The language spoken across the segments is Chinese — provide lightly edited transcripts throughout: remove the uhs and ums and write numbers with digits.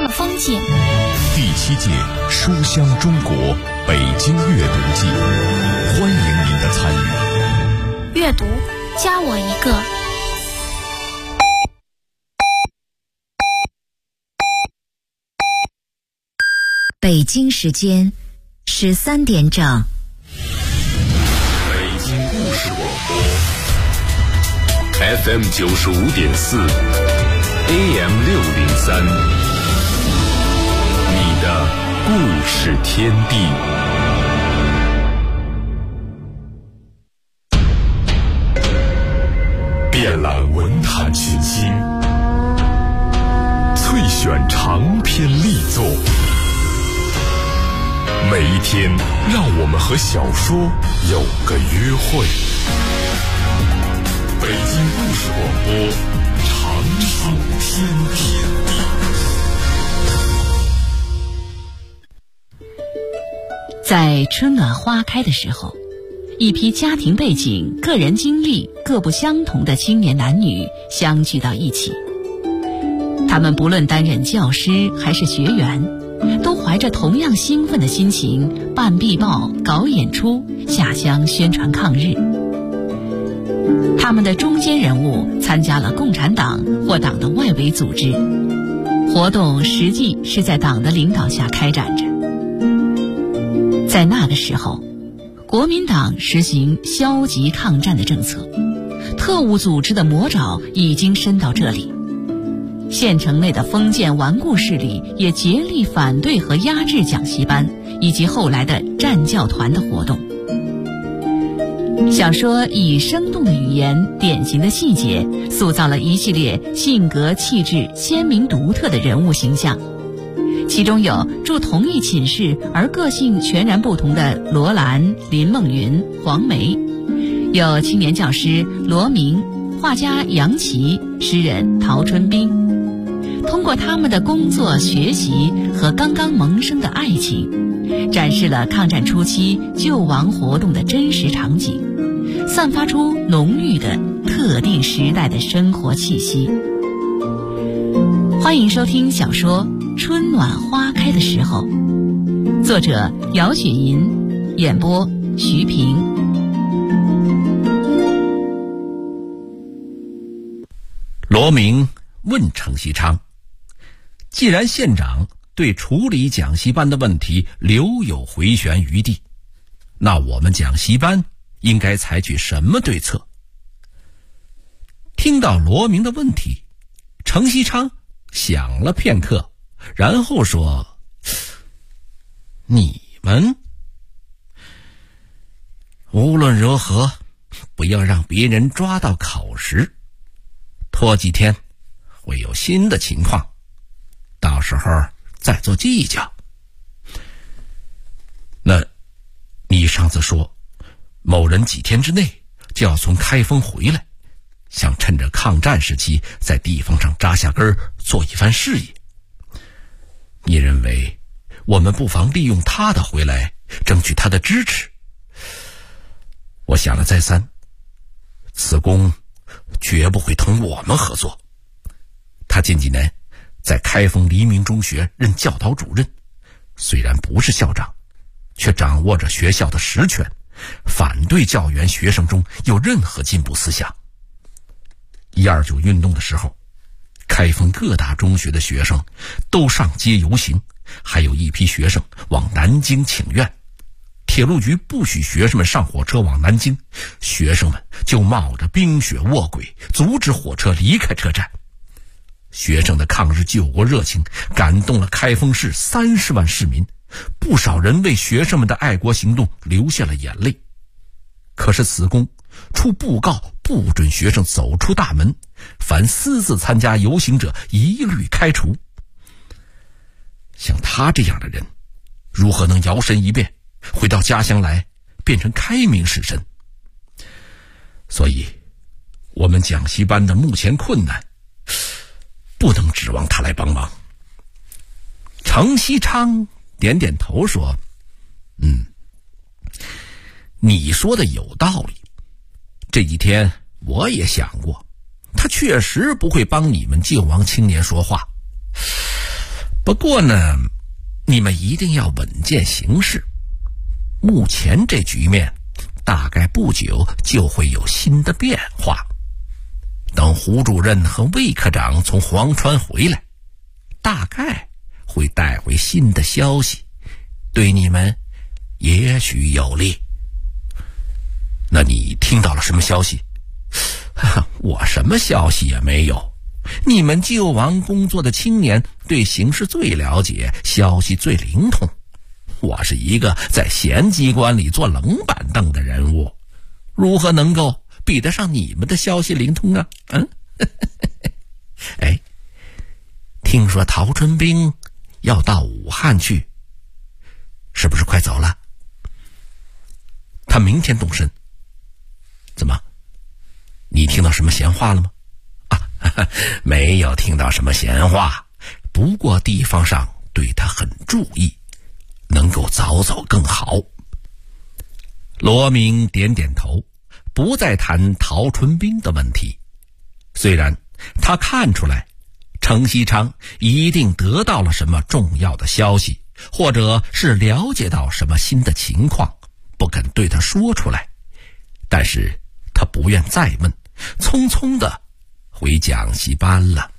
风景。 第7届书香中国北京阅读季，欢迎您的参与。 阅读，加我一个。 北京时间13点整。 北京故事广播 FM 95.4 AM 603，你的故事天地。遍览文坛群星，萃选长篇力作。每一天，让我们和小说有个约会。北京故事广播，长长天地。 在春暖花开的时候，一批家庭背景、个人经历各不相同的青年男女相聚到一起。他们不论担任教师还是学员，都怀着同样兴奋的心情办壁报、搞演出、下乡宣传抗日。他们的中坚人物参加了共产党或党的外围组织，活动实际是在党的领导下开展着。在那个时候，国民党实行消极抗战的政策，特务组织的魔爪已经伸到这里。县城内的封建顽固势力也竭力反对和压制讲习班以及后来的战教团的活动。小说以生动的语言、典型的细节，塑造了一系列性格气质鲜明独特的人物形象。其中有住同一寝室而个性全然不同的罗兰、林梦云、黄梅，有青年教师罗明、画家杨琦、诗人陶春冰。通过他们的工作、学习和刚刚萌生的爱情，展示了抗战初期救亡活动的真实场景，散发出浓郁的特定时代的生活气息。欢迎收听小说《春暖花开的时候》，作者姚雪银，演播徐平。 罗明问程锡昌，既然县长对处理讲习班的问题留有回旋余地，那我们讲习班应该采取什么对策？听到罗明的问题，程锡昌想了片刻，然后说：你们无论如何不要让别人抓到考时，拖几天会有新的情况，到时候再做计较。那你上次说某人几天之内就要从开封回来，想趁着抗战时期在地方上扎下根做一番事业，你认为我们不妨利用他的回来争取他的支持？我想了再三，此公绝不会同我们合作。他近几年在开封黎明中学任教导主任，虽然不是校长，却掌握着学校的实权，反对教员学生中有任何进步思想。129运动的时候，开封各大中学的学生都上街游行，还有一批学生往南京请愿。铁路局不许学生们上火车往南京，学生们就冒着冰雪卧轨阻止火车离开车站。学生的抗日救国热情感动了开封市30万市民，不少人为学生们的爱国行动流下了眼泪。可是此公出布告不准学生走出大门，凡私自参加游行者一律开除。像他这样的人，如何能摇身一变回到家乡来，变成开明士绅？所以我们讲习班的目前困难不能指望他来帮忙。程锡昌点点头说：你说的有道理，这几天我也想过，他确实不会帮你们救亡青年说话。 不过呢，你们一定要稳健行事。目前这局面大概不久就会有新的变化。等胡主任和魏科长从黄川回来，大概会带回新的消息，对你们也许有利。那你听到了什么消息？我什么消息也没有。你们救亡工作的青年对形势最了解，消息最灵通。我是一个在县机关里坐冷板凳的人物，如何能够比得上你们的消息灵通啊？哎，听说陶春兵要到武汉去，是不是快走了？他明天动身。怎么？你听到什么闲话了吗？没有听到什么闲话，不过地方上对他很注意，能够早走更好。罗明点点头，不再谈陶春兵的问题。虽然他看出来程锡昌一定得到了什么重要的消息，或者是了解到什么新的情况，不肯对他说出来，但是他不愿再问，匆匆地回讲习班了。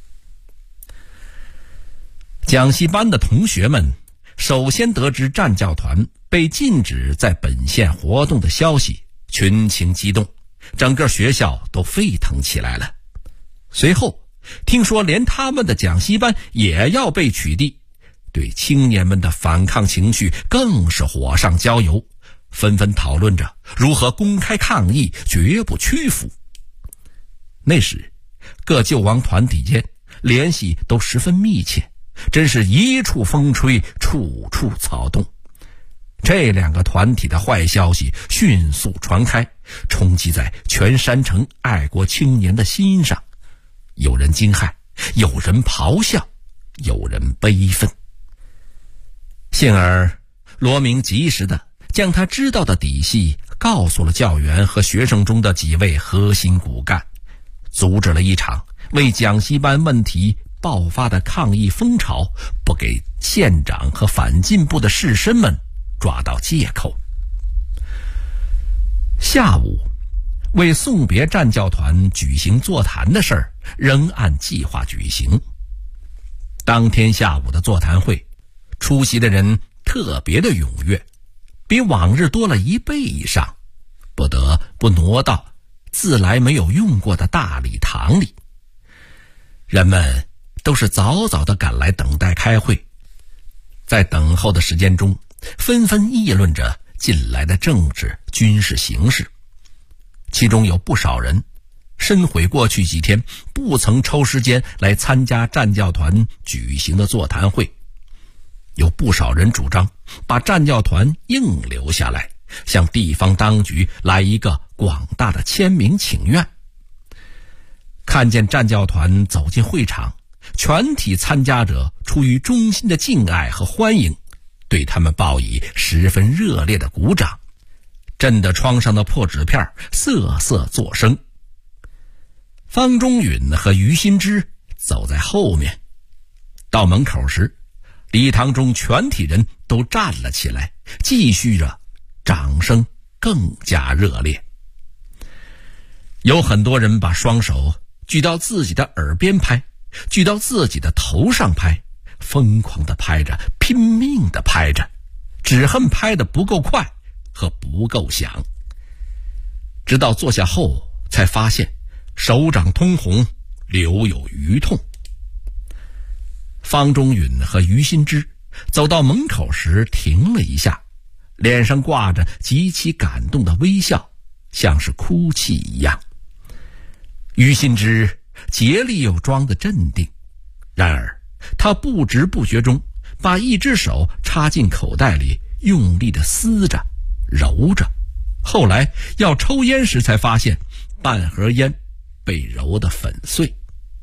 讲习班的同学们首先得知战教团被禁止在本县活动的消息，群情激动，整个学校都沸腾起来了。随后听说连他们的讲习班也要被取缔，对青年们的反抗情绪更是火上浇油，纷纷讨论着如何公开抗议，绝不屈服。那时各救亡团体间联系都十分密切，真是一处风吹，处处草动。这两个团体的坏消息迅速传开，冲击在全山城爱国青年的心上，有人惊骇，有人咆哮，有人悲愤。幸而罗明及时地将他知道的底细告诉了教员和学生中的几位核心骨干，阻止了一场为讲习班问题爆发的抗议风潮，不给县长和反进步的士绅们抓到借口。下午为送别战教团举行座谈的事儿仍按计划举行。当天下午的座谈会，出席的人特别的踊跃，比往日多了1倍以上，不得不挪到自来没有用过的大礼堂里。人们都是早早地赶来等待开会，在等候的时间中，纷纷议论着近来的政治军事形势。其中有不少人深悔过去几天不曾抽时间来参加战教团举行的座谈会，有不少人主张把战教团硬留下来，向地方当局来一个广大的签名请愿。看见战教团走进会场，全体参加者出于衷心的敬爱和欢迎，对他们报以十分热烈的鼓掌，震得窗上的破纸片瑟瑟作声。方中允和于新之走在后面，到门口时，礼堂中全体人都站了起来，继续着，掌声更加热烈。有很多人把双手举到自己的耳边拍，举到自己的头上拍，疯狂地拍着，拼命地拍着，只恨拍得不够快和不够响。直到坐下后才发现手掌通红，留有余痛。方中允和于新之走到门口时停了一下，脸上挂着极其感动的微笑，像是哭泣一样。于新之竭力又装得镇定，然而他不知不觉中把一只手插进口袋里，用力地撕着揉着，后来要抽烟时才发现半盒烟被揉得粉碎。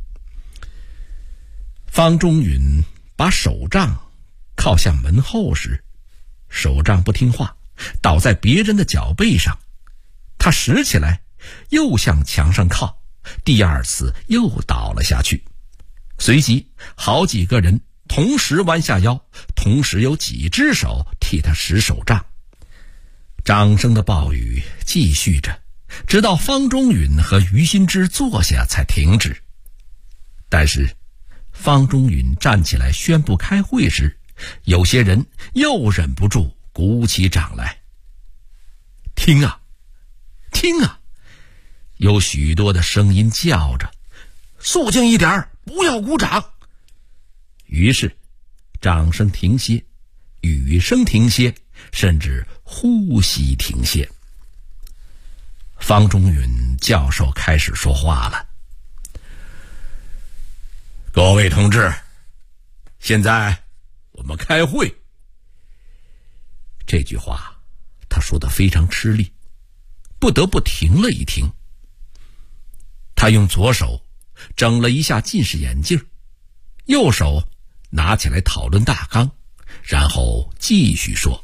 方中允把手杖靠向门后时，手杖不听话，倒在别人的脚背上，他拾起来又向墙上靠，第二次又倒了下去。随即好几个人同时弯下腰，同时有几只手替他使手杖。掌声的暴雨继续着，直到方中允和于新之坐下才停止。但是方中允站起来宣布开会时，有些人又忍不住鼓起掌来。听啊听啊，有许多的声音叫着，肃静一点，不要鼓掌。于是掌声停歇，雨声停歇，甚至呼吸停歇。方中允教授开始说话了。各位同志，现在我们开会。这句话他说得非常吃力，不得不停了一停。他用左手整了一下近视眼镜，右手拿起来讨论大纲，然后继续说。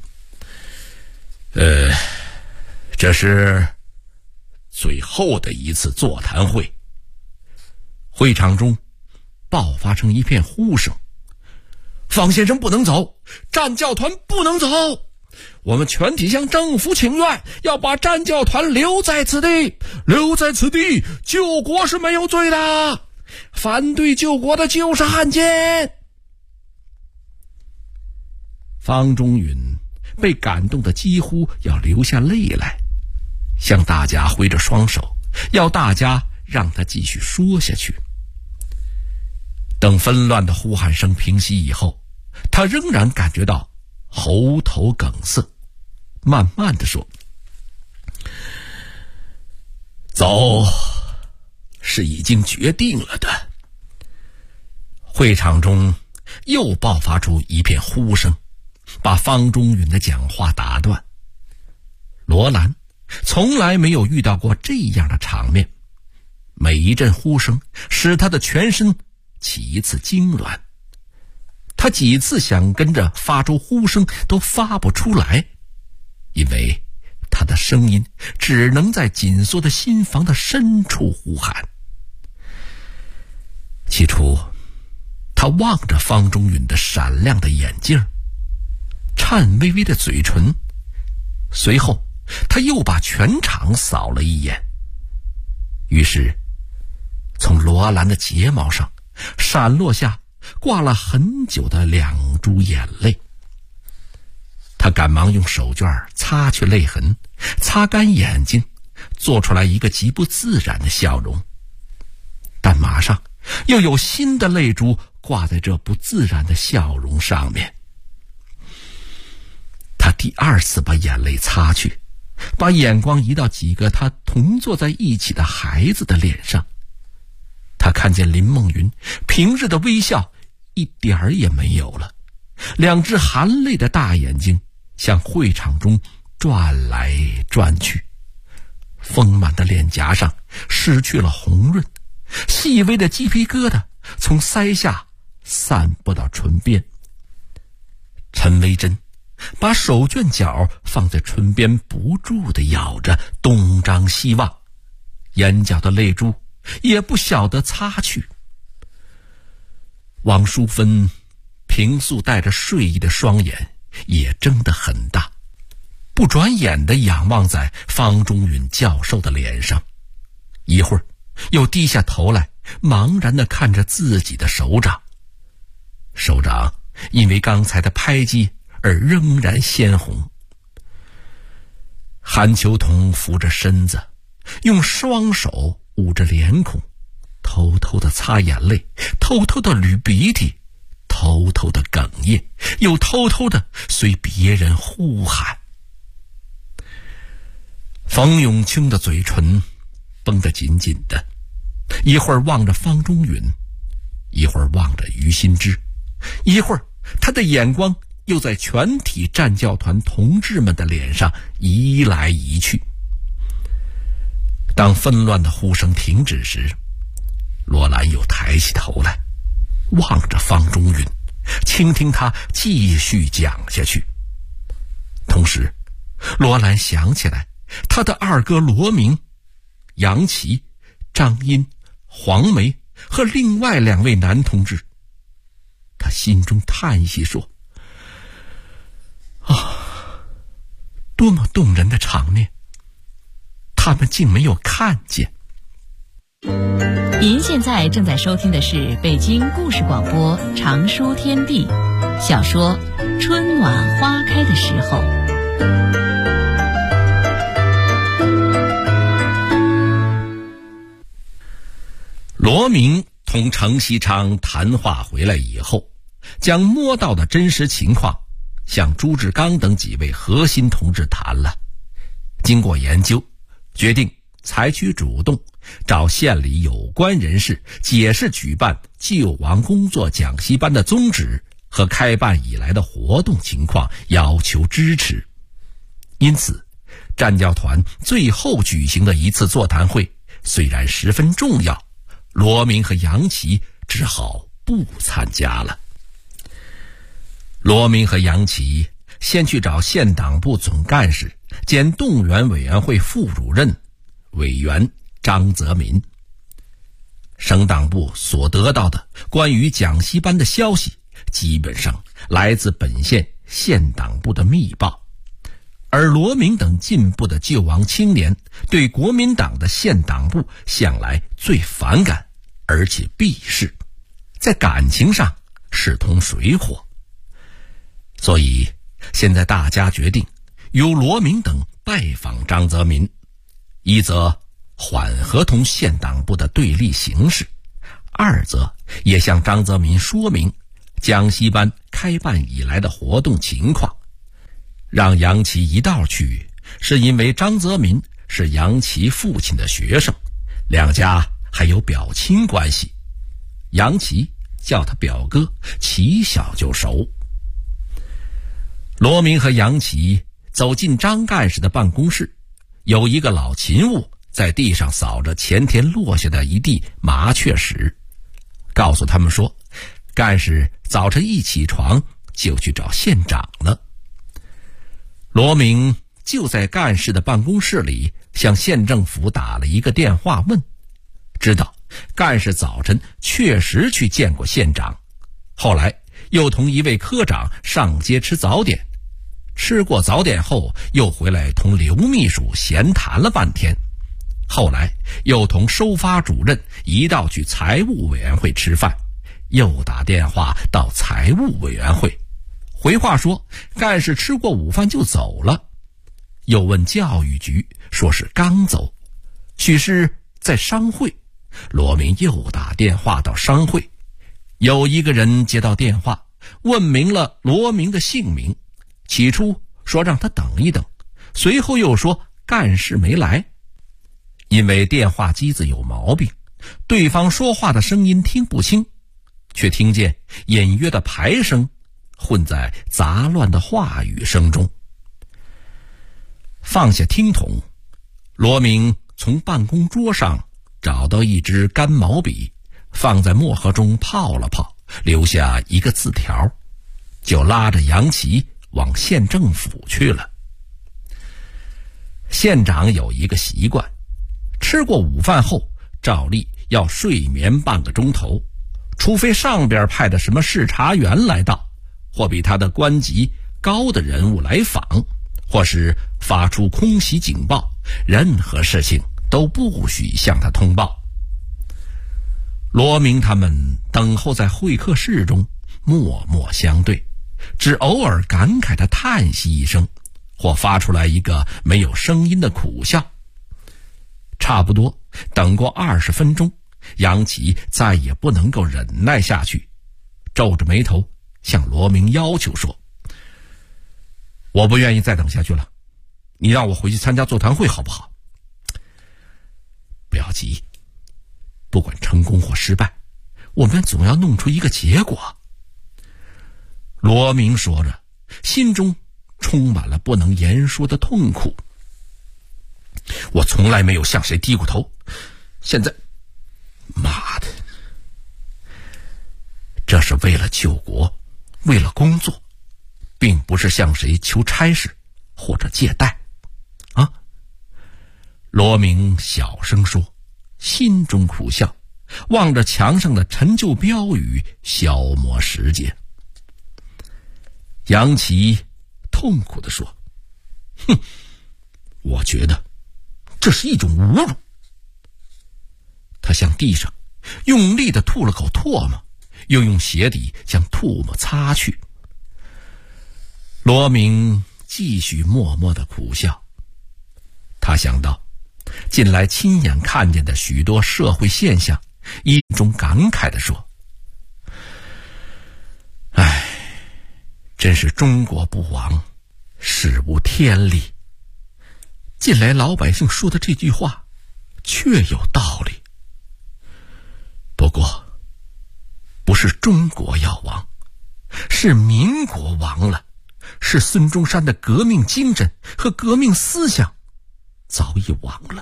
这是最后的一次座谈会。会场中爆发成一片呼声。方先生不能走，战教团不能走，我们全体向政府请愿，要把战教团留在此地，留在此地，救国是没有罪的，反对救国的就是汉奸。方中允被感动得几乎要流下泪来，向大家挥着双手，要大家让他继续说下去。等纷乱的呼喊声平息以后，他仍然感觉到喉头梗塞，慢慢地说：走是已经决定了的。会场中又爆发出一片呼声，把方中允的讲话打断。罗兰从来没有遇到过这样的场面，每一阵呼声使他的全身起一次痉挛，他几次想跟着发出呼声都发不出来，因为他的声音只能在紧缩的心房的深处呼喊。起初他望着方中允的闪亮的眼镜，颤巍巍的嘴唇，随后他又把全场扫了一眼，于是从罗兰的睫毛上闪落下挂了很久的两珠眼泪。他赶忙用手绢擦去泪痕，擦干眼睛，做出来一个极不自然的笑容，但马上又有新的泪珠挂在这不自然的笑容上面。他第二次把眼泪擦去，把眼光移到几个他同坐在一起的孩子的脸上。他看见林梦云平日的微笑一点儿也没有了，两只含泪的大眼睛向会场中转来转去，丰满的脸颊上失去了红润，细微的鸡皮疙瘩从腮下散布到唇边。陈维珍把手绢角放在唇边，不住地咬着，东张西望，眼角的泪珠也不晓得擦去。王淑芬平素带着睡意的双眼也睁得很大，不转眼地仰望在方中允教授的脸上，一会儿又低下头来，茫然地看着自己的手掌。手掌因为刚才的拍击而仍然鲜红。韩秋桐扶着身子，用双手捂着脸孔，偷偷地擦眼泪，偷偷地捋鼻涕，偷偷地哽咽，又偷偷地随别人呼喊。冯永清的嘴唇绷得紧紧的，一会儿望着方中允，一会儿望着于新之，一会儿他的眼光又在全体战教团同志们的脸上移来移去。当纷乱的呼声停止时，罗兰又抬起头来，望着方中允，倾听他继续讲下去。同时罗兰想起来他的二哥罗明、杨琦、张殷、黄梅和另外2位男同志， 他心中叹息说：多么动人的场面，他们竟没有看见。 您现在正在收听的是北京故事广播长说天地小说《春暖花开的时候》。 罗明同程锡昌谈话回来以后，将摸到的真实情况向朱志刚等几位核心同志谈了。经过研究，决定采取主动，找县里有关人士解释举办救亡工作讲习班的宗旨和开办以来的活动情况，要求支持。因此，战教团最后举行的一次座谈会虽然十分重要，罗明和杨琦只好不参加了。罗明和杨琦先去找县党部总干事兼动员委员会副主任委员张泽民。省党部所得到的关于讲习班的消息，基本上来自本县县党部的密报，而罗明等进步的救亡青年对国民党的县党部向来最反感，而且避世，在感情上势同水火。所以现在大家决定由罗明等拜访张泽民，一则缓和同县党部的对立形势，二则也向张泽民说明讲习班开办以来的活动情况。让杨琦一道去，是因为张泽民是杨琦父亲的学生，两家还有表亲关系，杨琦叫他表哥，起小就熟。罗明和杨琦走进张干事的办公室，有一个老勤务在地上扫着前天落下的一地麻雀屎，告诉他们说，干事早晨一起床就去找县长了。罗明就在干事的办公室里向县政府打了一个电话问，知道干事早晨确实去见过县长，后来又同一位科长上街吃早点，吃过早点后又回来同刘秘书闲谈了半天，后来又同收发主任一道去财务委员会吃饭，又打电话到财务委员会，回话说干事吃过午饭就走了，又问教育局，说是刚走，许是在商会。罗明又打电话到商会，有一个人接到电话，问明了罗明的姓名，起初说让他等一等，随后又说干事没来。因为电话机子有毛病，对方说话的声音听不清，却听见隐约的排声混在杂乱的话语声中。放下听筒，罗明从办公桌上找到一支干毛笔，放在墨盒中泡了泡，留下一个字条，就拉着杨琦往县政府去了。县长有一个习惯，吃过午饭后照例要睡眠半个钟头，除非上边派的什么视察员来到，或比他的官级高的人物来访，或是发出空袭警报，任何事情都不许向他通报。罗明他们等候在会客室中，默默相对，只偶尔感慨地叹息一声，或发出来一个没有声音的苦笑。差不多等过20分钟，杨琦再也不能够忍耐下去，皱着眉头向罗明要求说，我不愿意再等下去了，你让我回去参加座谈会好不好？不要急，不管成功或失败，我们总要弄出一个结果。罗明说着，心中充满了不能言说的痛苦。我从来没有向谁低过头，现在，妈的，这是为了救国，为了工作，并不是向谁求差事或者借贷啊。罗明小声说，心中苦笑， 望着墙上的陈旧标语消磨时间。杨琦痛苦地说：“哼，我觉得这是一种侮辱。”他向地上用力地吐了口唾沫，又用鞋底将唾沫擦去。罗明继续默默地苦笑。他想到近来亲眼看见的许多社会现象，一种感慨地说：“唉，真是中国不亡，事无天理。”近来老百姓说的这句话确有道理。不过不是中国要亡，是民国亡了，是孙中山的革命精神和革命思想早已亡了。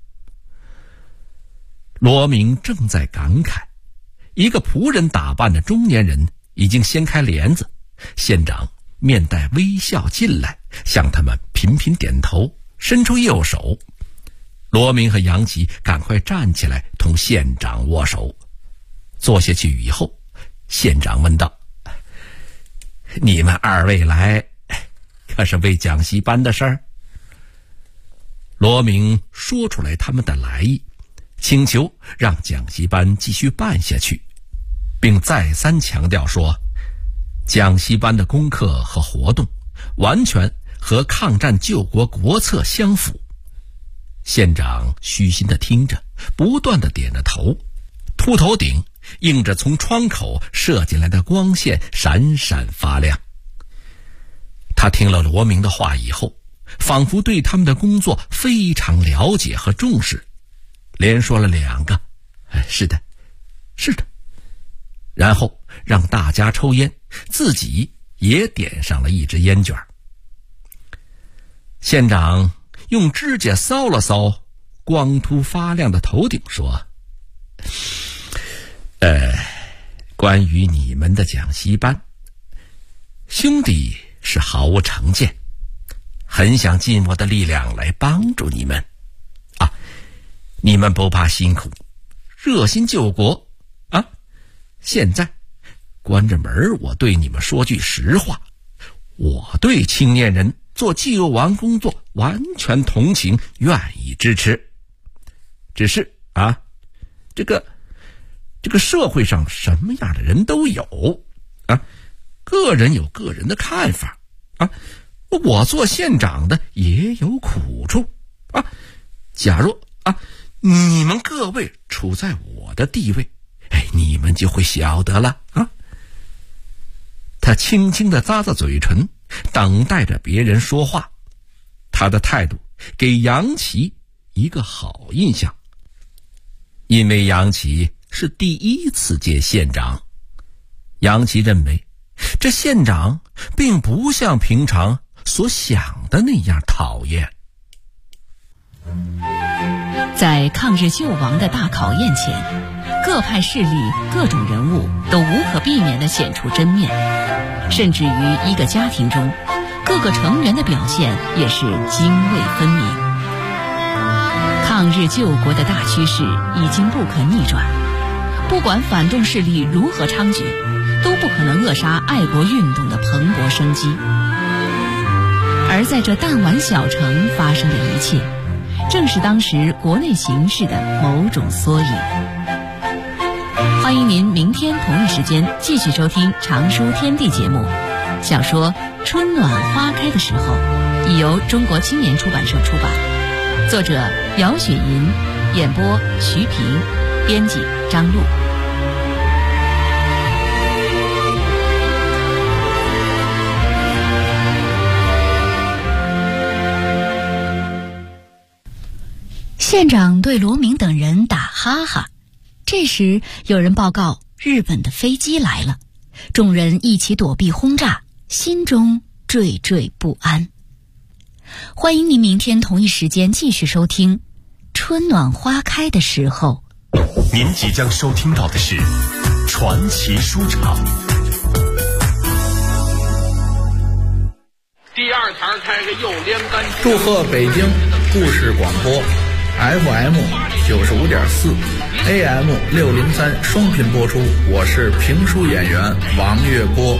罗明正在感慨，一个仆人打扮的中年人已经掀开帘子，县长面带微笑进来，向他们频频点头，伸出右手。罗明和杨琦赶快站起来同县长握手。坐下去以后，县长问道：“你们二位来，可是为讲习班的事儿？”罗明说出来他们的来意，请求让讲习班继续办下去，并再三强调说，讲习班的功课和活动完全和抗战救国国策相符。县长虚心地听着，不断地点着头，秃头顶映着从窗口射进来的光线，闪闪发亮。他听了罗明的话以后，仿佛对他们的工作非常了解和重视，连说了2个是的，是的，然后让大家抽烟，自己也点上了一支烟卷。县长用指甲搔了搔光秃发亮的头顶，说：“关于你们的讲习班，兄弟是毫无成见，很想尽我的力量来帮助你们啊！你们不怕辛苦，热心救国啊！现在关着门，我对你们说句实话，我对青年人做救亡工作完全同情，愿意支持。只是啊，这个社会上什么样的人都有啊，个人有个人的看法啊。我做县长的也有苦处啊。假如啊，你们各位处在我的地位，你们就会晓得了啊。”他轻轻地咂咂嘴唇，等待着别人说话。他的态度给杨琦一个好印象，因为杨琦是第1次接县长。杨琦认为这县长并不像平常所想的那样讨厌。 在抗日救亡的大考验前，各派势力、各种人物都无可避免地显出真面，甚至于一个家庭中，各个成员的表现也是泾渭分明。抗日救国的大趋势已经不可逆转，不管反动势力如何猖獗，都不可能扼杀爱国运动的蓬勃生机。而在这弹丸小城发生的一切，正是当时国内形势的某种缩影。欢迎您明天同一时间继续收听常书天地节目。小说《春暖花开的时候》已由中国青年出版社出版，作者姚雪银，演播徐平，编辑张璐。 县长对罗明等人打哈哈。这时有人报告日本的飞机来了，众人一起躲避轰炸，心中惴惴不安。欢迎您明天同一时间继续收听春暖花开的时候。 您即将收听到的是传奇书场。 第2台开个右连杆。 祝贺北京故事广播 FM 95.4 AM 603双频播出。我是评书演员王月波。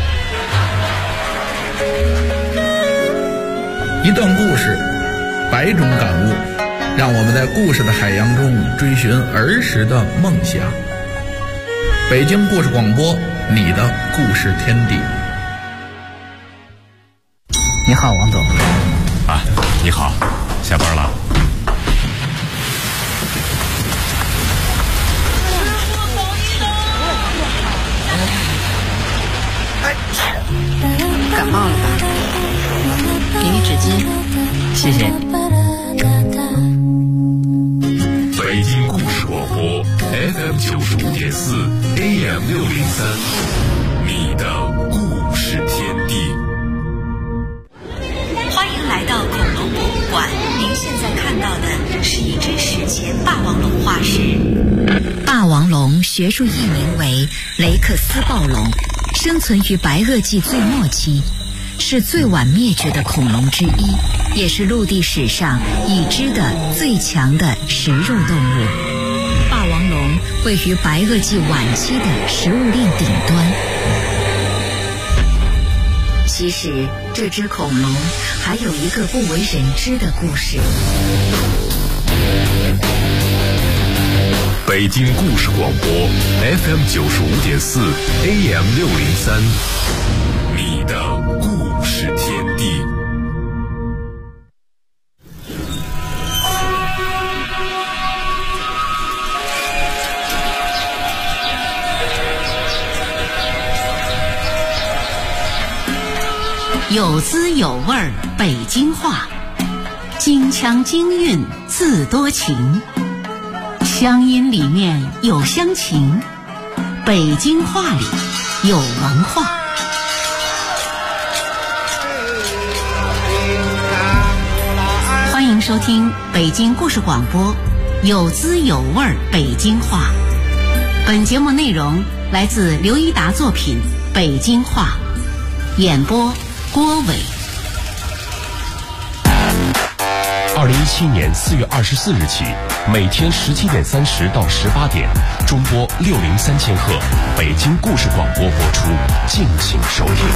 一段故事，百种感悟，让我们在故事的海洋中追寻儿时的梦想。北京故事广播，你的故事天地。 你好，王总。 啊，你好，下班了。 感冒了吧？给你纸巾。 谢谢。 北京故事广播 FM 95.4 AM 603，你的故事天地。 欢迎来到恐龙博物馆。您现在看到的是一只史前霸王龙化石。霸王龙学术译名为雷克斯暴龙，生存于白垩纪最末期，是最晚灭绝的恐龙之一，也是陆地史上已知的最强的食肉动物。霸王龙位于白垩纪晚期的食物链顶端。其实这只恐龙还有一个不为人知的故事。 北京故事广播 FM 95.4 AM 603，你的故事天地。 有滋有味儿北京话，京腔京韵字多情，乡音里面有乡情，北京话里有文化。欢迎收听北京故事广播有滋有味儿北京话。本节目内容来自刘一达作品《北京话》，演播郭伟。 2017年4月24日起，每天17点30到18点，中波603千赫，北京故事广播播出，敬请收听。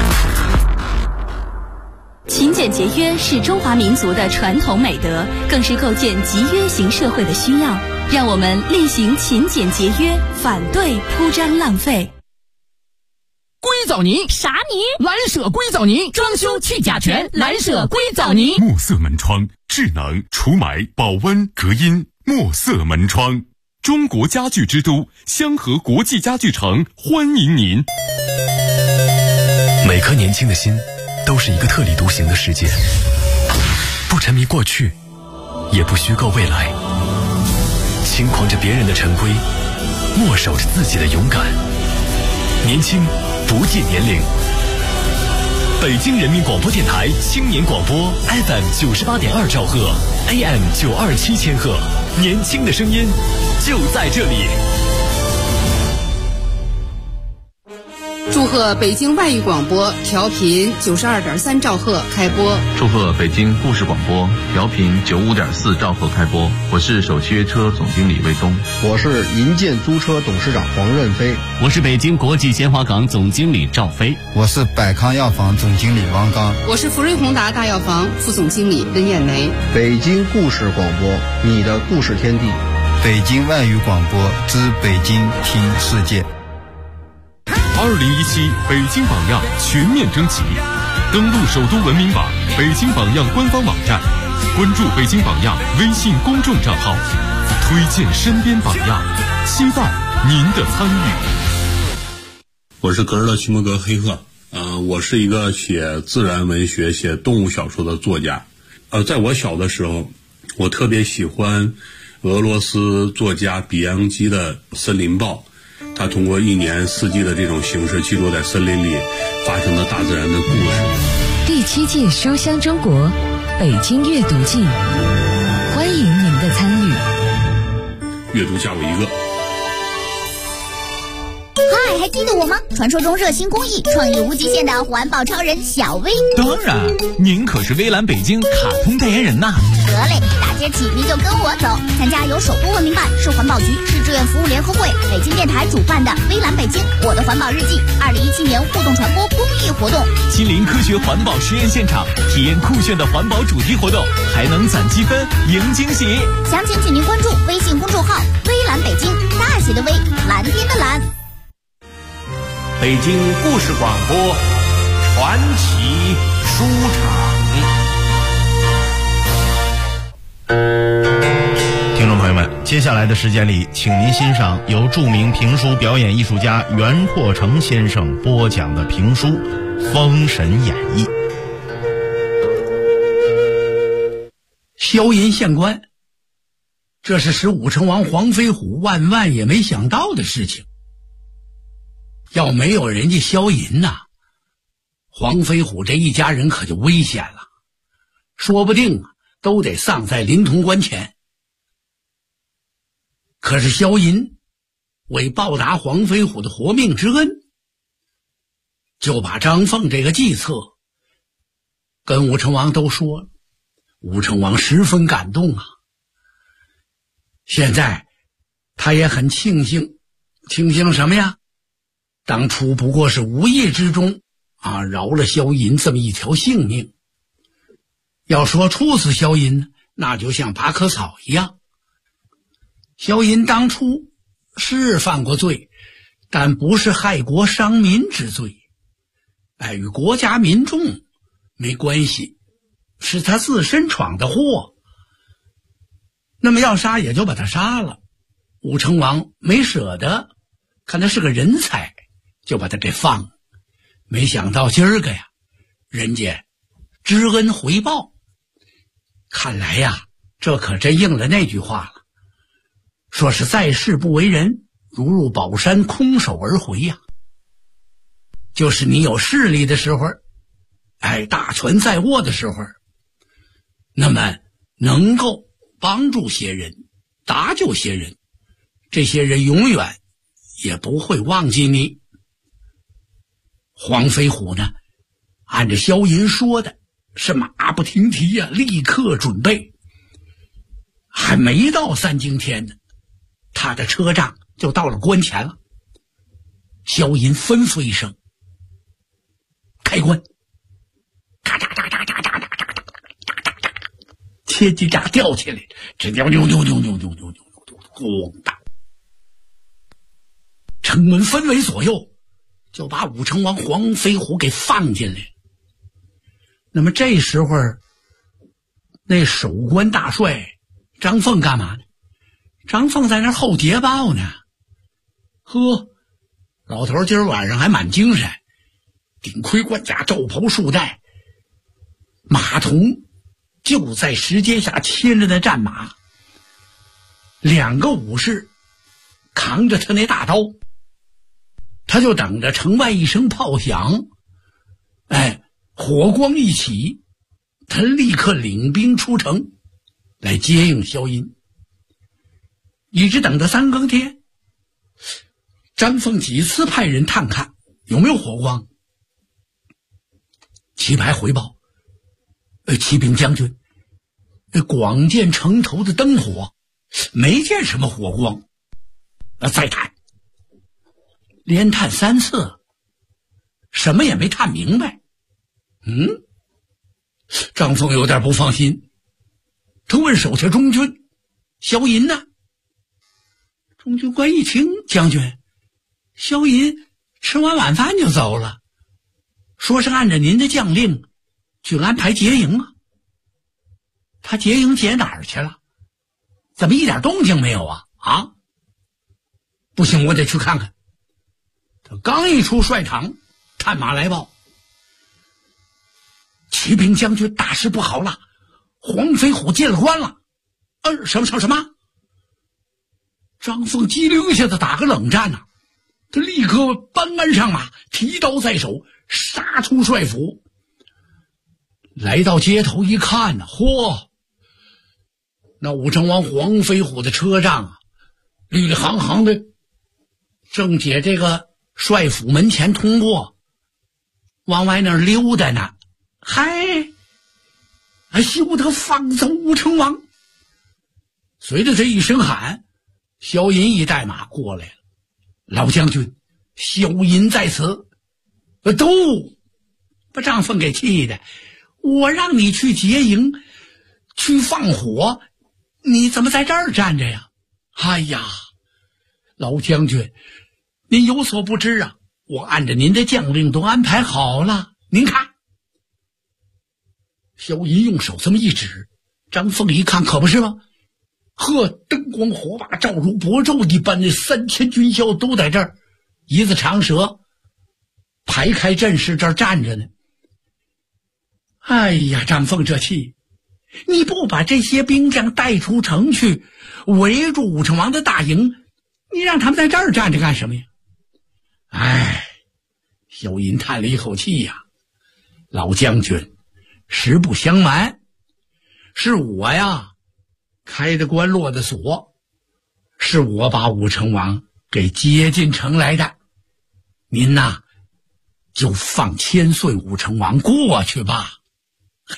勤俭节约是中华民族的传统美德，更是构建集约型社会的需要。让我们厉行勤俭节约，反对铺张浪费。 硅藻泥啥泥？ 蓝舍硅藻泥，装修去甲醛，蓝舍硅藻泥。 墨色门窗，智能除霾、保温、隔音。墨色门窗，中国家具之都香河国际家具城欢迎您。 每颗年轻的心都是一个特立独行的世界，不沉迷过去，也不虚构未来，轻狂着别人的陈规，握手着自己的勇敢。年轻不计年龄。北京人民广播电台青年广播 FM 98.2兆赫 AM 927千赫，年轻的声音就在这里。 祝贺北京外语广播调频92.3兆赫开播。 祝贺北京故事广播调频95.4兆赫开播。我是首汽约车总经理魏东。 我是银建租车董事长黄润飞。 我是北京国际鲜花港总经理赵飞。 我是百康药房总经理王刚。 我是福瑞宏达大药房副总经理温艳梅。 北京故事广播，你的故事天地。 北京外语广播之北京听世界。 2017北京榜样全面征集，登录首都文明网、北京榜样官方网站，关注北京榜样微信公众账号，推荐身边榜样，期待您的参与。 我是格尔勒·徐摩格黑赫，我是一个写自然文学、写动物小说的作家。在我小的时候，我特别喜欢俄罗斯作家比扬基的《森林报》。他通过一年四季的这种形式，记录在森林里发生的大自然的故事。 第7届书香中国北京阅读季，欢迎您的参与。 阅读加我一个。 嗨， 还记得我吗？传说中热心公益、创意无极限的环保超人小薇。 当然，您可是微蓝北京卡通代言人呐。 得嘞，大街起您就跟我走，参加由首都文明办、市环保局、市志愿服务联合会、北京电台主办的微蓝北京我的环保日记2017年互动传播公益活动， 亲临科学环保实验现场，体验酷炫的环保主题活动，还能攒积分赢惊喜。 详情请您关注微信公众号微蓝北京，大写的微，蓝天的蓝。 北京故事广播传奇书场。 听众朋友们，接下来的时间里，请您欣赏由著名评书表演艺术家袁阔成先生播讲的评书《封神演义》。 萧银县官，这是使武成王黄飞虎万万也没想到的事情。要没有人家萧银呐，黄飞虎这一家人可就危险了，说不定都得丧在临潼关前。可是萧银为报答黄飞虎的活命之恩，就把张凤这个计策跟武成王都说了。武成王十分感动啊，现在他也很庆幸什么呀？当初不过是无意之中饶了萧银这么一条性命。要说处死萧银，那就像拔棵草一样。萧银当初是犯过罪，但不是害国伤民之罪，与国家民众没关系，是他自身闯的祸。那么要杀也就把他杀了。武成王没舍得，看他是个人才，就把他给放了。没想到今儿个呀，人家知恩回报。看来呀，这可真应了那句话了，说是在世不为人，如入宝山空手而回呀。就是你有势力的时候，大权在握的时候，那么能够帮助些人，搭救些人，这些人永远也不会忘记你。黄飞虎呢，按照萧银说的，是马不停蹄呀，立刻准备。还没到三更天呢，他的车仗就到了关前了。萧银吩咐一声，开关。咔嚓嚓嚓嚓嚓嚓嚓嚓嚓，千斤闸吊起来，直接扭，咣当，城门分为左右，就把武成王黄飞虎给放进来。那么这时候，那守关大帅张凤干嘛呢？张凤在那候捷报呢。呵，老头今儿晚上还蛮精神，顶盔贯甲，罩袍束带，马童就在石阶下牵着那战马，两个武士扛着他那大刀，他就等着城外一声炮响，火光一起，他立刻领兵出城来接应萧银。一直等到三更天，张凤几次派人探看有没有火光。齐白回报，启禀将军，广见城头的灯火，没见什么火光。再探，连探3次，什么也没探明白。张凤有点不放心，他问手下中军萧银呢？中军官一听，将军，萧银吃完晚饭就走了，说是按照您的将令去安排劫营啊。他劫营劫哪儿去了？怎么一点动静没有啊？不行，我得去看看。他刚一出帅场，探马来报，启禀将军，大事不好了，黄飞虎进了关了。什么？张凤机灵一下子打个冷战呐，他立刻搬鞍上马，提刀在手，杀出帅府。来到街头一看呐，那武成王黄飞虎的车仗绿里行行的，正解这个帅府门前通过，往外那儿溜达呢。嗨，休得放走武成王！随着这一声喊，萧银一带马过来了。老将军，萧银在此。都把张凤给气的，我让你去劫营，去放火，你怎么在这儿站着呀？哎呀，老将军，您有所不知啊，我按着您的将令都安排好了。您看，萧银用手这么一指，张凤一看，可不是吗？呵，灯光火把照如薄昼一般的3000军校都在这儿，一字长蛇排开阵势，这儿站着呢。哎呀，张凤这气，你不把这些兵将带出城去，围住武成王的大营，你让他们在这儿站着干什么呀？哎，萧银叹了一口气呀，老将军，实不相瞒，是我呀开的关落的锁，是我把武成王给接进城来的。您呐，就放千岁武成王过去吧。嘿，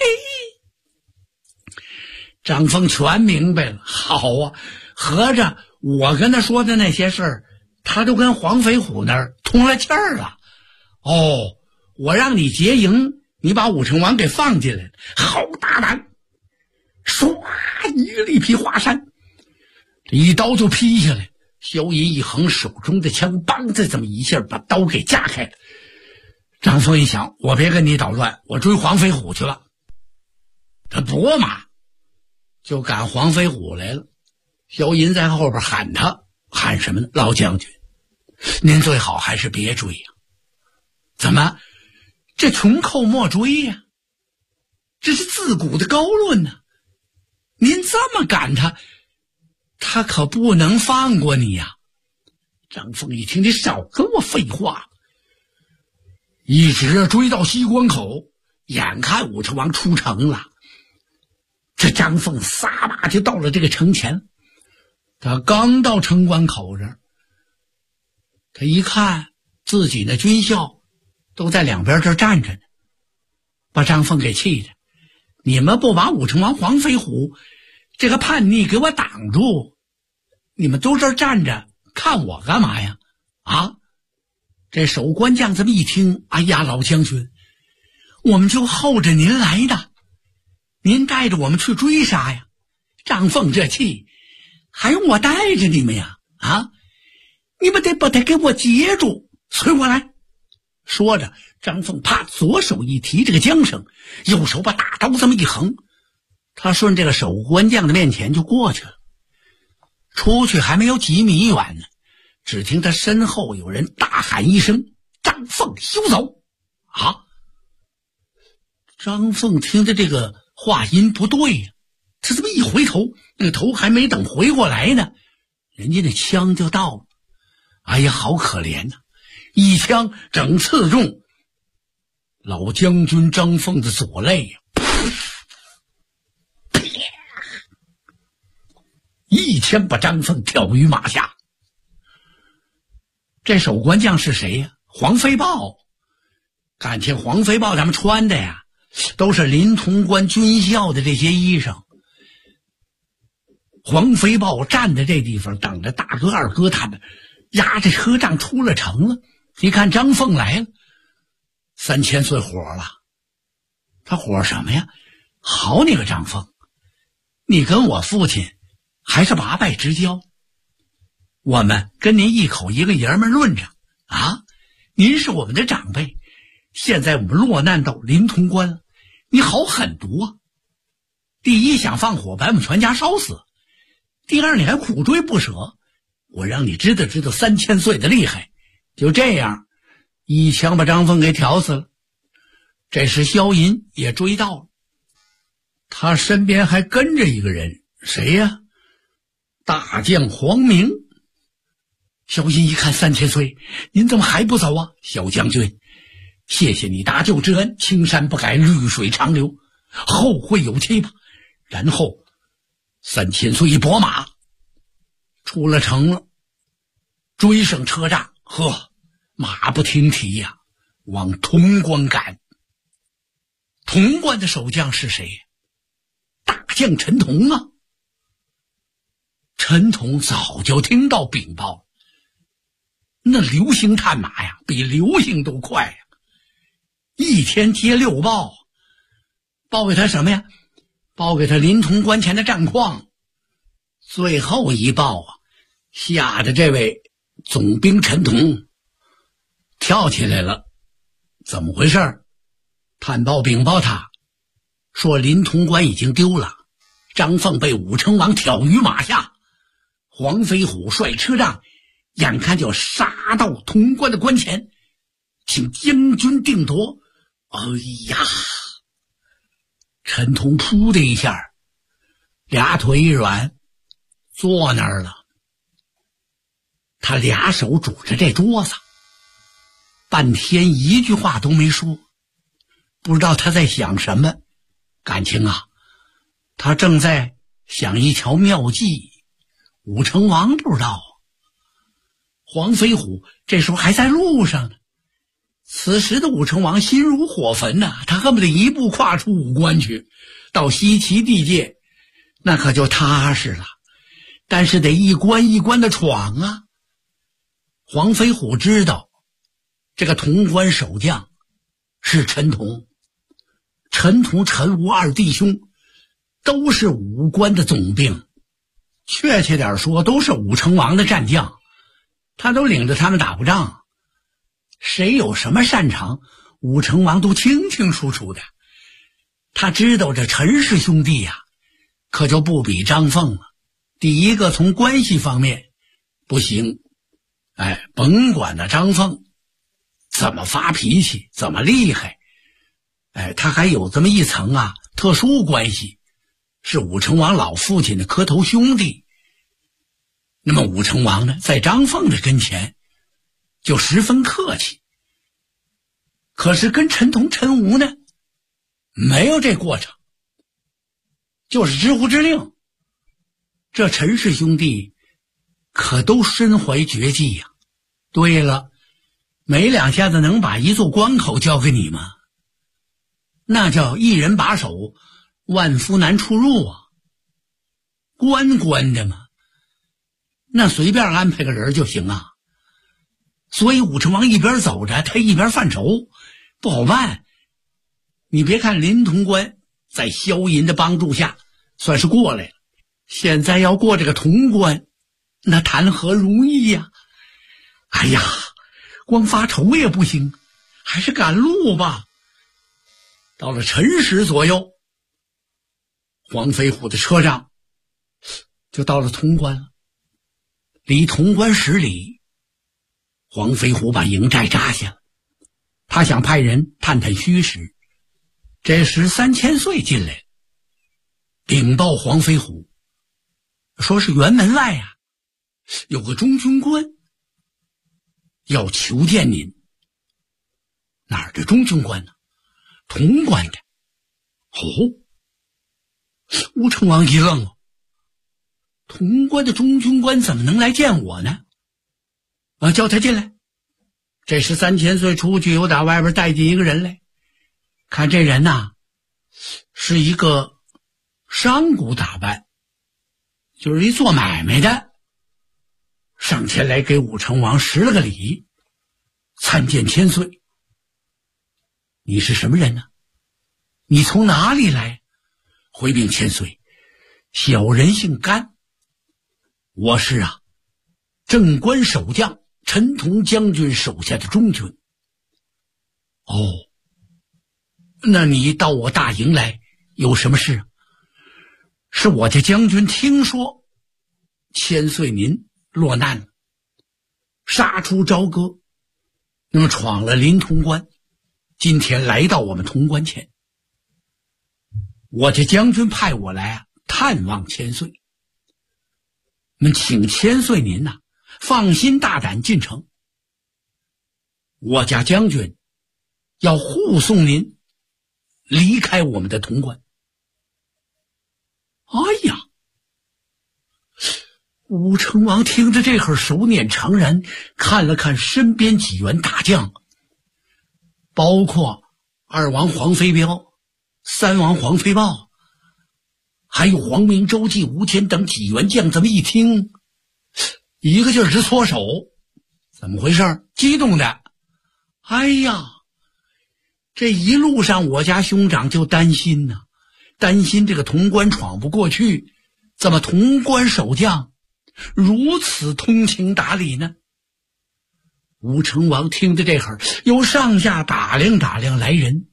张凤全明白了。好啊，合着我跟他说的那些事儿，他都跟黄飞虎那儿通了气儿了。哦，我让你劫营，你把武成王给放进来了，好大胆！唰，一个力劈华山，一刀就劈下来。萧银一横手中的枪，梆子这么一下把刀给架开了。张凤一想，我别跟你捣乱，我追黄飞虎去了。他拨马就赶黄飞虎来了。萧银在后边喊他，喊什么呢？老将军，您最好还是别追呀。怎么，这穷寇莫追呀？这是自古的高论呢。您这么赶他，他可不能放过你呀。张凤一听，你少跟我废话。一直追到西关口，眼看武成王出城了，这张凤撒把就到了这个城前。他刚到城关口上，他一看自己的军校都在两边这站着呢，把张凤给气的，你们不把武成王黄飞虎这个叛逆给我挡住，你们都这儿站着看我干嘛呀？啊！这守关将这么一听，哎呀，老将军，我们就候着您来的，您带着我们去追杀呀。张凤这气，还用我带着你们呀？啊，你们得把他给我截住，随我来。说着，张凤啪左手一提这个缰绳，右手把大刀这么一横，他顺这个守关将的面前就过去了。出去还没有几米远呢，只听他身后有人大喊一声：“张凤，休走！”啊！张凤听着这个话音不对呀，他这么一回头，那个头还没等回过来呢，人家那枪就到了。哎呀，好可怜呐！一枪整刺中老将军张凤的左肋呀，一枪把张凤挑于马下。这守关将是谁呀？黄飞豹。感情黄飞豹他们穿的呀，都是临潼关军校的这些衣裳。黄飞豹站在这地方，等着大哥二哥他们押着车仗出了城了。一看张凤来了，3000岁火了。他火什么呀？好你个张凤，你跟我父亲还是八拜之交，我们跟您一口一个爷们论着啊！您是我们的长辈，现在我们落难到临潼关了，你好狠毒啊！第一想放火把我们全家烧死，第二你还苦追不舍，我让你知道知道3000岁的厉害。就这样，一枪把张凤给挑死了。这时萧银也追到了，他身边还跟着一个人，谁呀？大将黄明。萧银一看3000岁，您怎么还不走啊？小将军，谢谢你搭救之恩，青山不改，绿水长流，后会有期吧。然后3000岁一拨马出了城了，追上车仗。呵， 马不停蹄呀，往潼关赶。潼关的守将是谁？大将陈同啊！陈同早就听到禀报，那流星探马呀，比流星都快呀，一天接6报，报给他什么呀？报给他临潼关前的战况。最后一报啊，吓得这位总兵陈同跳起来了。怎么回事？探报禀报他说临潼关已经丢了，张凤被武成王挑于马下，黄飞虎率车仗眼看就要杀到潼关的关前，请将军定夺。哎呀，陈同扑的一下，俩腿一软，坐那儿了。他俩手拄着这桌子，半天一句话都没说，不知道他在想什么。感情啊，他正在想一条妙计，武成王不知道。黄飞虎这时候还在路上呢。此时的武成王心如火焚呐，他恨不得一步跨出武关去，到西岐地界，那可就踏实了。但是得一关一关的闯啊。黄飞虎知道这个潼关守将是陈同，陈同、陈吴二弟兄都是武关的总兵，确切点说都是武成王的战将，他都领着他们打过仗。谁有什么擅长，武成王都清清楚楚的。他知道这陈氏兄弟呀，可就不比张凤了。第一个从关系方面不行，甭管那张凤怎么发脾气，怎么厉害，他还有这么一层啊特殊关系，是武成王老父亲的磕头兄弟。那么武成王呢，在张凤的跟前就十分客气。可是跟陈同、陈吴呢，没有这过程，就是知乎之令。这陈氏兄弟可都身怀绝技呀。对了，没两下子能把一座关口交给你吗？那叫一人把守，万夫难出入啊。关的嘛，那随便安排个人就行啊。所以武成王一边走着，他一边犯愁，不好办。你别看临潼关在萧银的帮助下算是过来了，现在要过这个潼关，那谈何容易呀。哎呀，光发愁也不行，还是赶路吧。到了辰时左右，黄飞虎的车仗就到了潼关了。离潼关10里，黄飞虎把营寨扎下了。他想派人探探虚实。这时3000岁进来，禀报黄飞虎，说是辕门外啊，有个中军官要求见您。哪儿的中军官呢？潼关的。武成王一愣，潼关的中军官怎么能来见我呢？叫他进来。这时3000岁出去，又打外边带进一个人来。看这人呐，是一个商贾打扮，就是一做买卖的。上前来给武成王施了个礼，参见千岁。你是什么人呢？你从哪里来？回禀千岁，小人姓甘，我是正关守将陈同将军手下的中军。那你到我大营来有什么事？是我家将军听说千岁您落难了，杀出朝歌，那么闯了临潼关，今天来到我们潼关前。我家将军派我来探望千岁，那么请千岁您放心大胆进城。我家将军要护送您离开我们的潼关。哎呀， 武成王听着这会儿手捻长髯，看了看身边几员大将，包括二王黄飞彪、三王黄飞豹，还有黄明、周济、吴谦等几员将，这么一听，一个劲儿直搓手。怎么回事？激动的，哎呀，这一路上我家兄长就担心呢，担心这个潼关闯不过去，怎么潼关守将如此通情达理呢？武成王听着这会儿，又上下打量打量来人。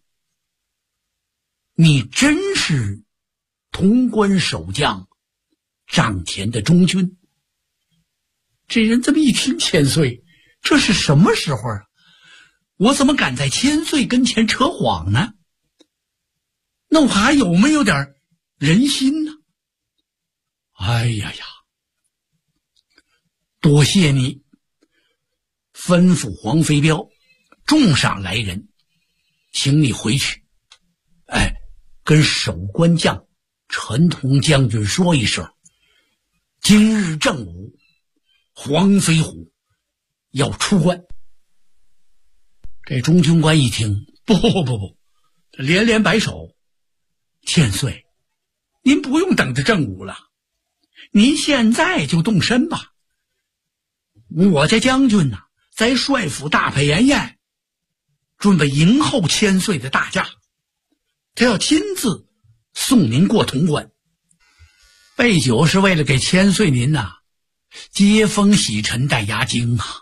你真是潼关守将帐前的中军？这人这么一听，千岁，这是什么时候啊？我怎么敢在千岁跟前扯谎呢？那我还有没有点人心呢？哎呀呀，多谢你吩咐黄飞彪重赏来人，请你回去，跟守关将陈同将军说一声，今日正午黄飞虎要出关。这中军官一听，不，连连摆手，千岁，您不用等着正午了，您现在就动身吧。我家将军呐，在帅府大摆筵宴，准备迎候千岁的大驾，他要亲自送您过潼关。备酒是为了给千岁您呐接风洗尘带压惊啊。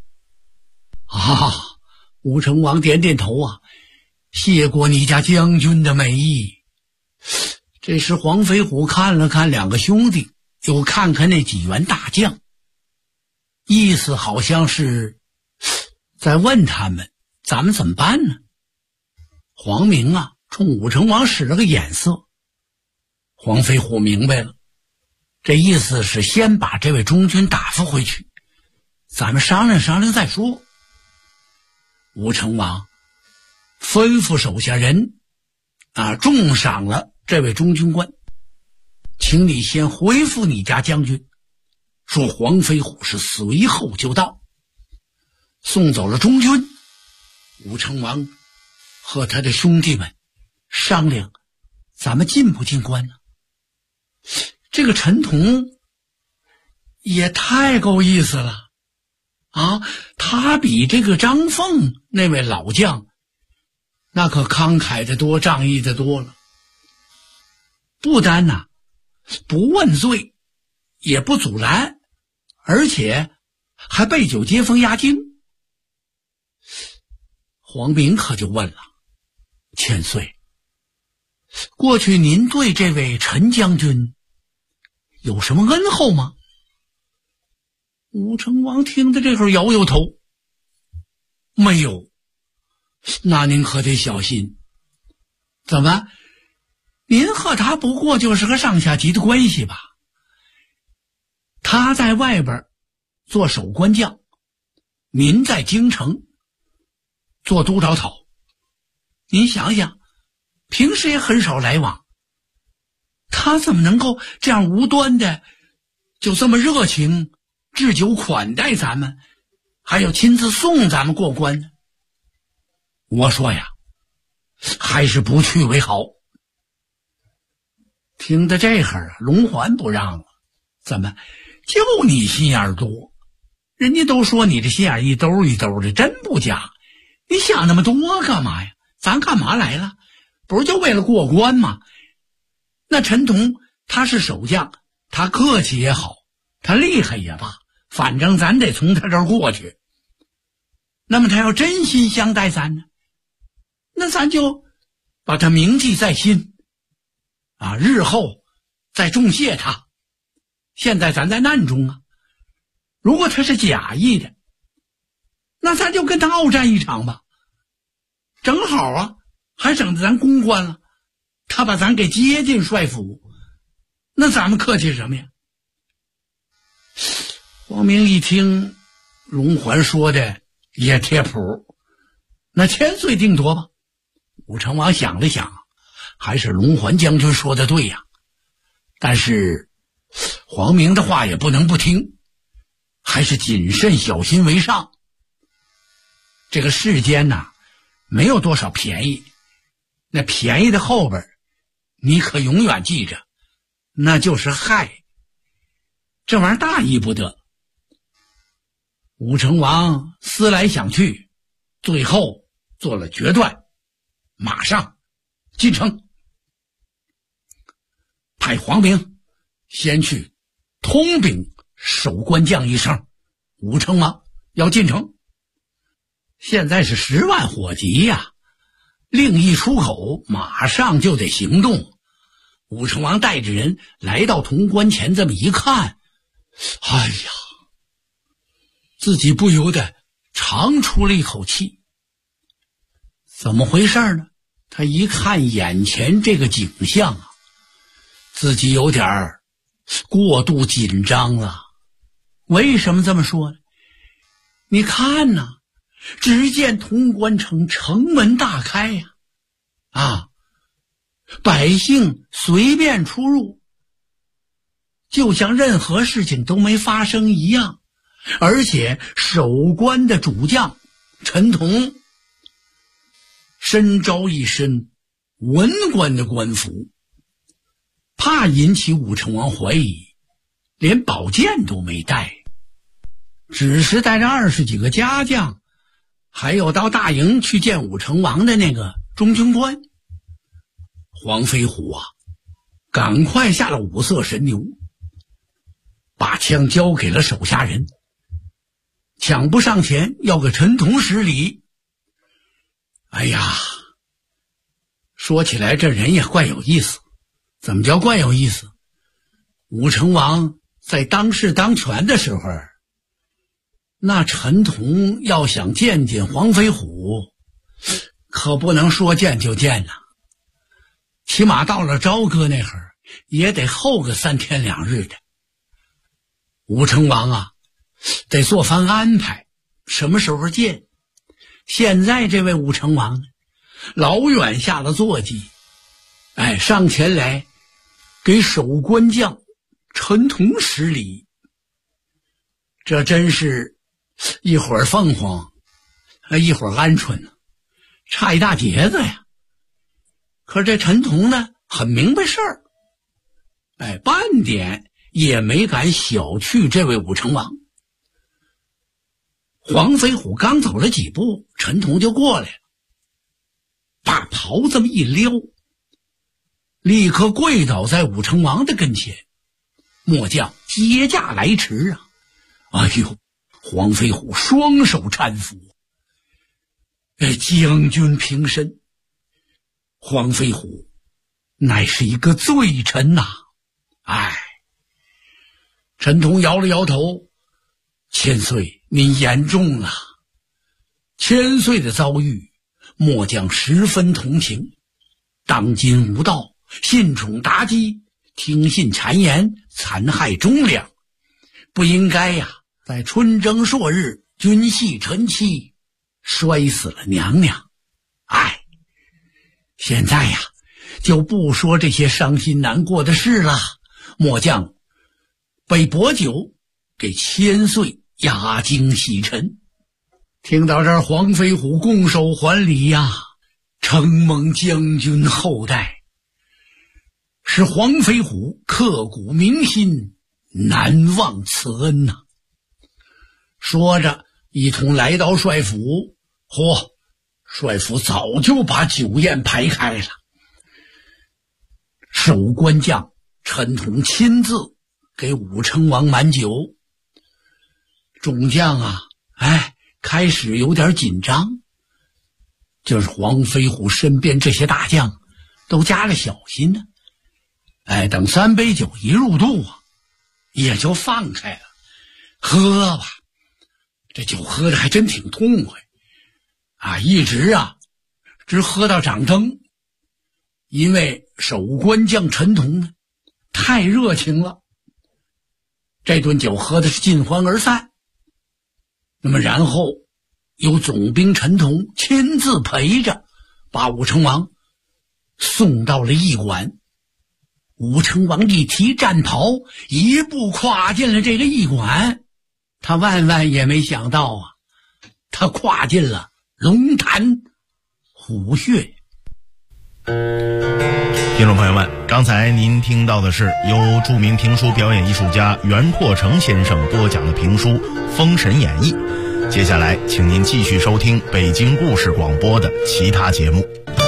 武成王点点头啊，谢过你家将军的美意。这时黄飞虎看了看两个兄弟，又看看那几员大将，意思好像是在问他们咱们怎么办呢？黄明啊冲武成王使了个眼色，黄飞虎明白了，这意思是先把这位中军打发回去，咱们商量商量再说。武成王吩咐手下人重赏了这位中军官，请你先回复你家将军，说黄飞虎是随后就到。送走了中军，武成王和他的兄弟们商量，咱们进不进关呢？这个陈同也太够意思了他比这个张凤那位老将那可慷慨的多，仗义的多了。不单不问罪，也不阻拦，而且还备酒接风压惊。黄明可就问了，千岁，过去您对这位陈将军有什么恩厚吗？武成王听着这会儿摇摇头，没有。那您可得小心。怎么，您和他不过就是个上下级的关系吧？他在外边做守关将，您在京城做督招讨，您想想，平时也很少来往，他怎么能够这样无端的就这么热情置酒款待咱们，还要亲自送咱们过关呢？我说呀，还是不去为好。听到这会儿龙环不让了，怎么就你心眼多？人家都说你这心眼一兜一兜的，真不假。你想那么多干嘛呀？咱干嘛来了？不是就为了过关吗？那陈同他是守将，他客气也好，他厉害也罢，反正咱得从他这儿过去。那么他要真心相待咱呢，那咱就把他铭记在心日后再重谢他。现在咱在难中如果他是假意的，那咱就跟他鏖战一场吧，正好还省得咱攻关了，他把咱给接进帅府，那咱们客气什么呀？黄明一听龙环说的也贴谱，那千岁定夺吧。武成王想了想，还是龙环将军说的对呀。但是黄明的话也不能不听，还是谨慎小心为上。这个世间呐，没有多少便宜，那便宜的后边你可永远记着，那就是害。这玩意儿大意不得。武成王思来想去，最后做了决断，马上进城，派黄明先去通禀守关将一声，武成王要进城。现在是10万火急呀，令一出口，马上就得行动。武成王带着人来到潼关前，这么一看，哎呀，自己不由得长出了一口气。怎么回事呢？他一看眼前这个景象啊，自己有点过度紧张了。为什么这么说呢？你看呐，只见潼关城城门大开呀，百姓随便出入，就像任何事情都没发生一样。而且守关的主将陈同身着一身文官的官服，怕引起武成王怀疑，连宝剑都没带，只是带着20几个家将，还有到大营去见武成王的那个中军官。黄飞虎啊，赶快下了五色神牛，把枪交给了手下人，抢步上前要给陈同施礼。哎呀，说起来这人也怪有意思。怎么叫怪有意思？武成王在当势当权的时候，那陈同要想见见黄飞虎，可不能说见就见了，起码到了朝歌那会儿也得候个3天2日的。武成王啊，得做番安排，什么时候见。现在这位武成王呢，老远下了坐骑，上前来给守关将陈同施礼。这真是一会儿凤凰一会儿鹌鹑呢，差一大截子呀。可这陈同呢，很明白事儿，半点也没敢小觑这位武成王。黄飞虎刚走了几步，陈同就过来了，把袍这么一撩，立刻跪倒在武成王的跟前。末将接驾来迟啊！哎呦，黄飞虎双手搀扶，将军平身。黄飞虎乃是一个罪臣呐！陈同摇了摇头，千岁您言重了，千岁的遭遇末将十分同情。当今无道，信宠妲己，听信谗言，残害忠良，不应该呀，在春征朔日，君系臣妻，摔死了娘娘。现在呀，就不说这些伤心难过的事了。末将备薄酒给千岁压惊洗尘。听到这儿，黄飞虎拱手还礼呀，承蒙将军厚待，使黄飞虎刻骨铭心，难忘此恩呐。说着一同来到帅府。帅府早就把酒宴排开了，守关将陈同亲自给武成王满酒。众将啊，开始有点紧张，就是黄飞虎身边这些大将都加了小心呢。等3杯酒一入肚啊，也就放开了，喝吧。这酒喝的还真挺痛快一直直喝到掌灯。因为守关将陈同呢太热情了，这顿酒喝的是尽欢而散。那么然后由总兵陈同亲自陪着，把武成王送到了驿馆。 武成王一提战袍，一步跨进了这个驿馆。他万万也没想到啊，他跨进了龙潭虎穴。 听众朋友们，刚才您听到的是由著名评书表演艺术家袁拓成先生播讲的评书《封神演义》。接下来请您继续收听北京故事广播的其他节目。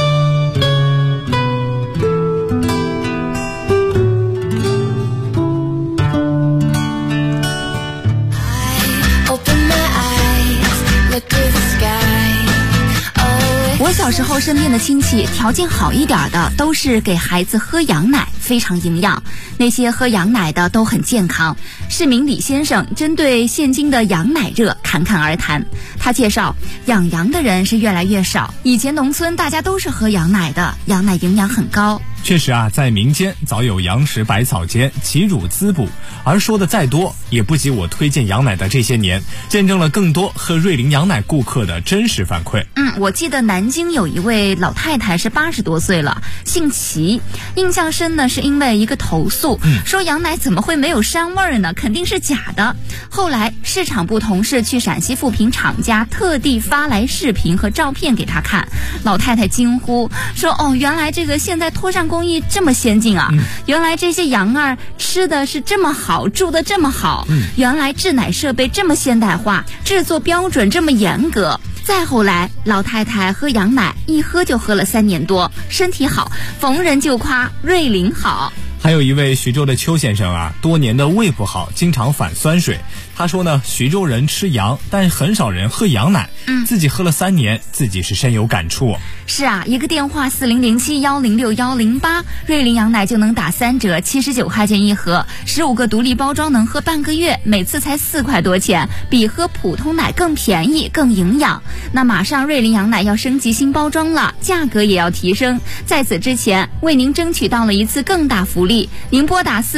我小时候身边的亲戚条件好一点的都是给孩子喝羊奶，非常营养。那些喝羊奶的都很健康。市民李先生针对现今的羊奶热侃侃而谈。他介绍，养羊的人是越来越少，以前农村大家都是喝羊奶的，羊奶营养很高。 确实啊，在民间早有羊食百草间，其乳滋补，而说的再多也不及我推荐羊奶的这些年，见证了更多喝瑞麟羊奶顾客的真实反馈。 我记得南京有一位老太太是80多岁了，姓齐，印象深呢是因为一个投诉，说羊奶怎么会没有膻味儿呢？肯定是假的。后来市场部同事去陕西富平厂家特地发来视频和照片给她看，老太太惊呼说：“哦，原来这个现在脱疝工艺这么先进啊！原来这些羊儿吃的是这么好，住的这么好，原来制奶设备这么现代化，制作标准这么严格。”再后来，老太太喝羊奶，一喝就喝了3年多，身体好，逢人就夸瑞麟好。 还有一位徐州的邱先生啊，多年的胃不好，经常反酸水。他说呢，徐州人吃羊，但很少人喝羊奶。自己喝了3年，自己是深有感触。 是啊，一个电话4007106108，瑞麟羊奶就能打3折，79块钱一盒，15个独立包装能喝半个月，每次才4块多钱，比喝普通奶更便宜更营养。那马上瑞麟羊奶要升级新包装了，价格也要提升。在此之前，为您争取到了一次更大福利，您拨打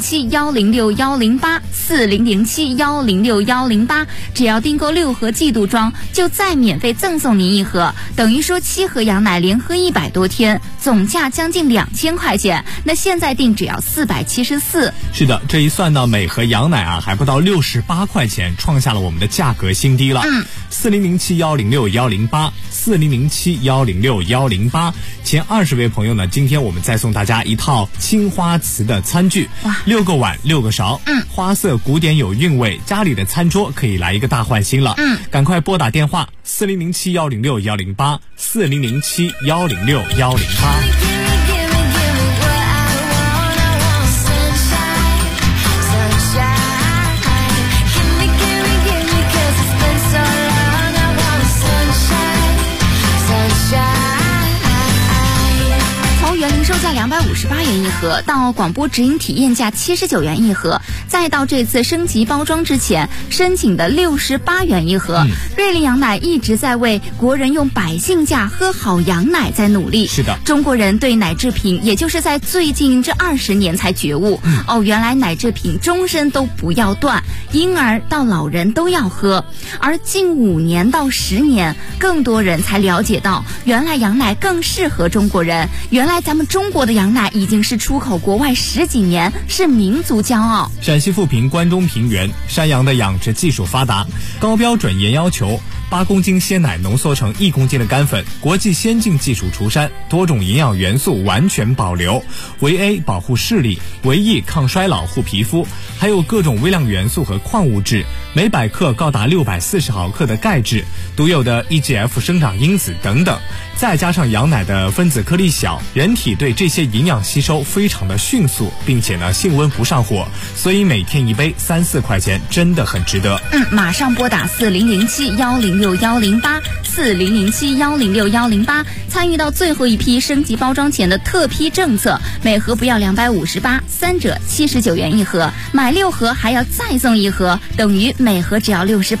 4007106108 4007106108，只要订购6盒季度装，就再免费赠送您1盒，等于说7盒羊奶连喝100多天，总价将近2000块钱。那现在订只要474。 是的，这一算呢，每盒羊奶啊还不到68块钱，创下了我们的价格新低了。4007106108 4007106108，前20位朋友呢，今天我们再送大家一套青花瓷的餐具，6个碗6个勺，花色古典有韵味，家里的餐桌可以来一个大换新了。赶快拨打电话4007106108 4007106108。 售价258元一盒，到广播直营体验价79元一盒，再到这次升级包装之前申请的68元一盒。瑞麟羊奶一直在为国人用百姓价喝好羊奶在努力。 是的， 中国人对奶制品也就是在最近这20年才觉悟，原来奶制品终身都不要断，婴儿到老人都要喝。而近5年到10年，更多人才了解到，原来羊奶更适合中国人，原来咱们中国的羊奶已经是出口国外10几年，是民族骄傲。 陕西富平关中平原山羊的养殖技术发达，高标准严要求，8公斤鲜奶浓缩成1公斤的干粉，国际先进技术除膻，多种营养元素完全保留，维 A 保护视力，维 E 抗衰老护皮肤，还有各种微量元素和矿物质，每100克高达640毫克的钙质，独有的 EGF 生长因子等等，再加上羊奶的分子颗粒小，人体对这些营养吸收非常的迅速，并且呢性温不上火，所以每天1杯3-4块钱真的很值得。 马上拨打4007106108 4007106108，参与到最后一批升级包装前的特批政策，每盒不要258，3折79元一盒，买6盒还要再送1盒，等于每盒只要68。